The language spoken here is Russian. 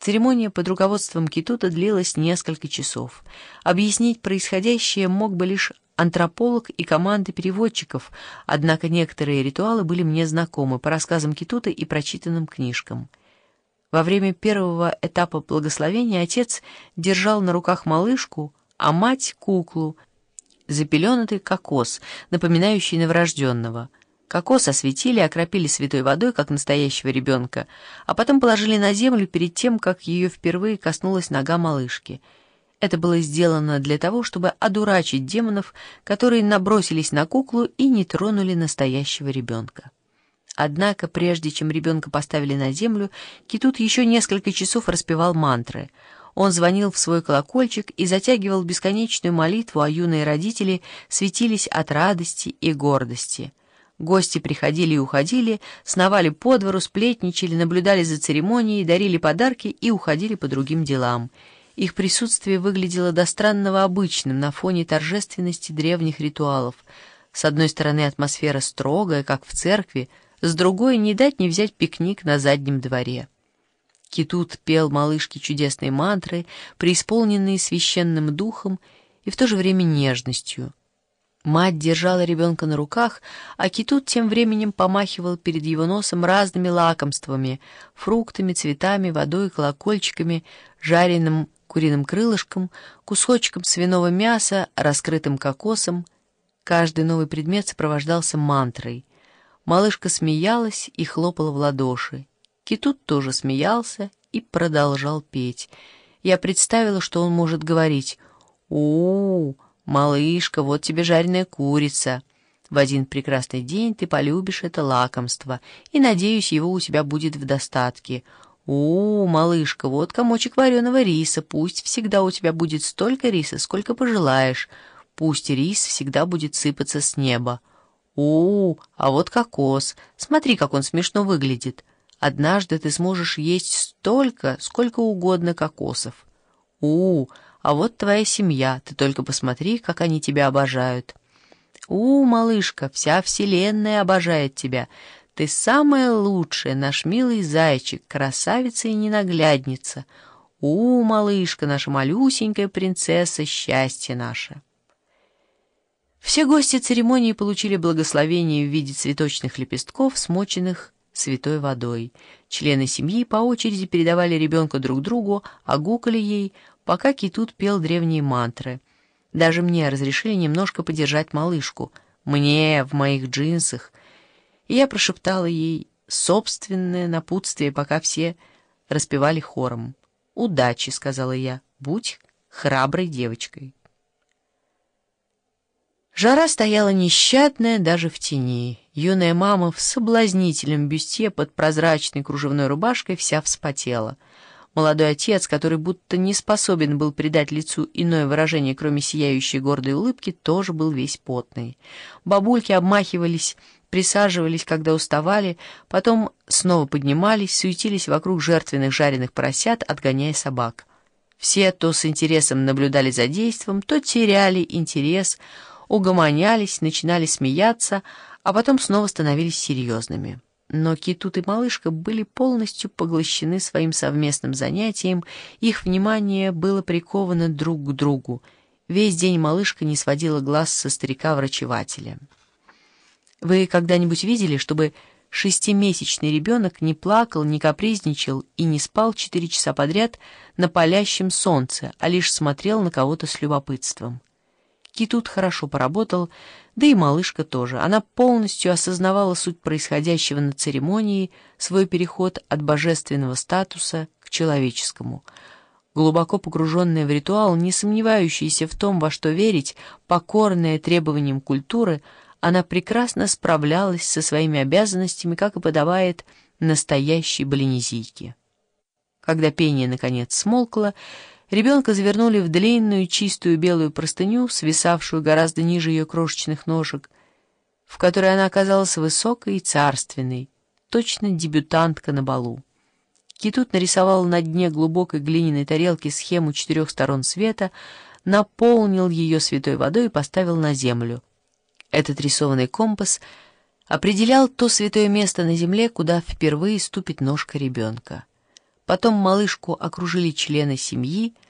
Церемония под руководством Кетута длилась несколько часов. Объяснить происходящее мог бы лишь антрополог и команда переводчиков, однако некоторые ритуалы были мне знакомы по рассказам Кетута и прочитанным книжкам. Во время первого этапа благословения отец держал на руках малышку, а мать — куклу, запеленатый кокос, напоминающий новорожденного. Кокос осветили, окропили святой водой, как настоящего ребенка, а потом положили на землю перед тем, как ее впервые коснулась нога малышки. Это было сделано для того, чтобы одурачить демонов, которые набросились на куклу и не тронули настоящего ребенка. Однако, прежде чем ребенка поставили на землю, Кетут еще несколько часов распевал мантры. Он звонил в свой колокольчик и затягивал бесконечную молитву, а юные родители светились от радости и гордости. Гости приходили и уходили, сновали по двору, сплетничали, наблюдали за церемонией, дарили подарки и уходили по другим делам. Их присутствие выглядело до странного обычным на фоне торжественности древних ритуалов. С одной стороны, атмосфера строгая, как в церкви, с другой — не дать не взять пикник на заднем дворе. Кетут пел малышке чудесные мантры, преисполненные священным духом и в то же время нежностью. Мать держала ребенка на руках, а Кетут тем временем помахивал перед его носом разными лакомствами — фруктами, цветами, водой, колокольчиками, жареным куриным крылышком, кусочком свиного мяса, раскрытым кокосом. Каждый новый предмет сопровождался мантрой. Малышка смеялась и хлопала в ладоши. Кетут тоже смеялся и продолжал петь. Я представила, что он может говорить: «У-у-у, малышка, вот тебе жареная курица. В один прекрасный день ты полюбишь это лакомство, и, надеюсь, его у тебя будет в достатке. У-у-у, малышка, вот комочек вареного риса, пусть всегда у тебя будет столько риса, сколько пожелаешь. Пусть рис всегда будет сыпаться с неба. У-у-у, а вот кокос, смотри, как он смешно выглядит. Однажды ты сможешь есть столько, сколько угодно кокосов. У-у-у, а вот твоя семья, ты только посмотри, как они тебя обожают. У, малышка, вся вселенная обожает тебя. Ты самая лучшая, наш милый зайчик, красавица и ненаглядница. У, малышка, наша малюсенькая принцесса, счастье наше». Все гости церемонии получили благословение в виде цветочных лепестков, смоченных святой водой. Члены семьи по очереди передавали ребенка друг другу, огукали ей, пока Кетут пел древние мантры. Даже мне разрешили немножко подержать малышку. Мне, в моих джинсах. И я прошептала ей собственное напутствие, пока все распевали хором. «Удачи», — сказала я, — «будь храброй девочкой». Жара стояла нещадная даже в тени. Юная мама в соблазнительном бюстье под прозрачной кружевной рубашкой вся вспотела. Молодой отец, который будто не способен был придать лицу иное выражение, кроме сияющей гордой улыбки, тоже был весь потный. Бабульки обмахивались, присаживались, когда уставали, потом снова поднимались, суетились вокруг жертвенных жареных поросят, отгоняя собак. Все то с интересом наблюдали за действом, то теряли интерес, угомонялись, начинали смеяться, а потом снова становились серьезными. Но Кетут и малышка были полностью поглощены своим совместным занятием, их внимание было приковано друг к другу. Весь день малышка не сводила глаз со старика-врачевателя. Вы когда-нибудь видели, чтобы 6-месячный ребенок не плакал, не капризничал и не спал 4 часа подряд на палящем солнце, а лишь смотрел на кого-то с любопытством? Кетут хорошо поработал, да и малышка тоже. Она полностью осознавала суть происходящего на церемонии, свой переход от божественного статуса к человеческому. Глубоко погруженная в ритуал, не сомневающаяся в том, во что верить, покорная требованиям культуры, она прекрасно справлялась со своими обязанностями, как и подобает настоящей балинезийке. Когда пение наконец смолкло, ребенка завернули в длинную чистую белую простыню, свисавшую гораздо ниже ее крошечных ножек, в которой она оказалась высокой и царственной, точно дебютантка на балу. Кетут нарисовал на дне глубокой глиняной тарелки схему 4 сторон света, наполнил ее святой водой и поставил на землю. Этот рисованный компас определял то святое место на земле, куда впервые ступит ножка ребенка. Потом малышку окружили члены семьи,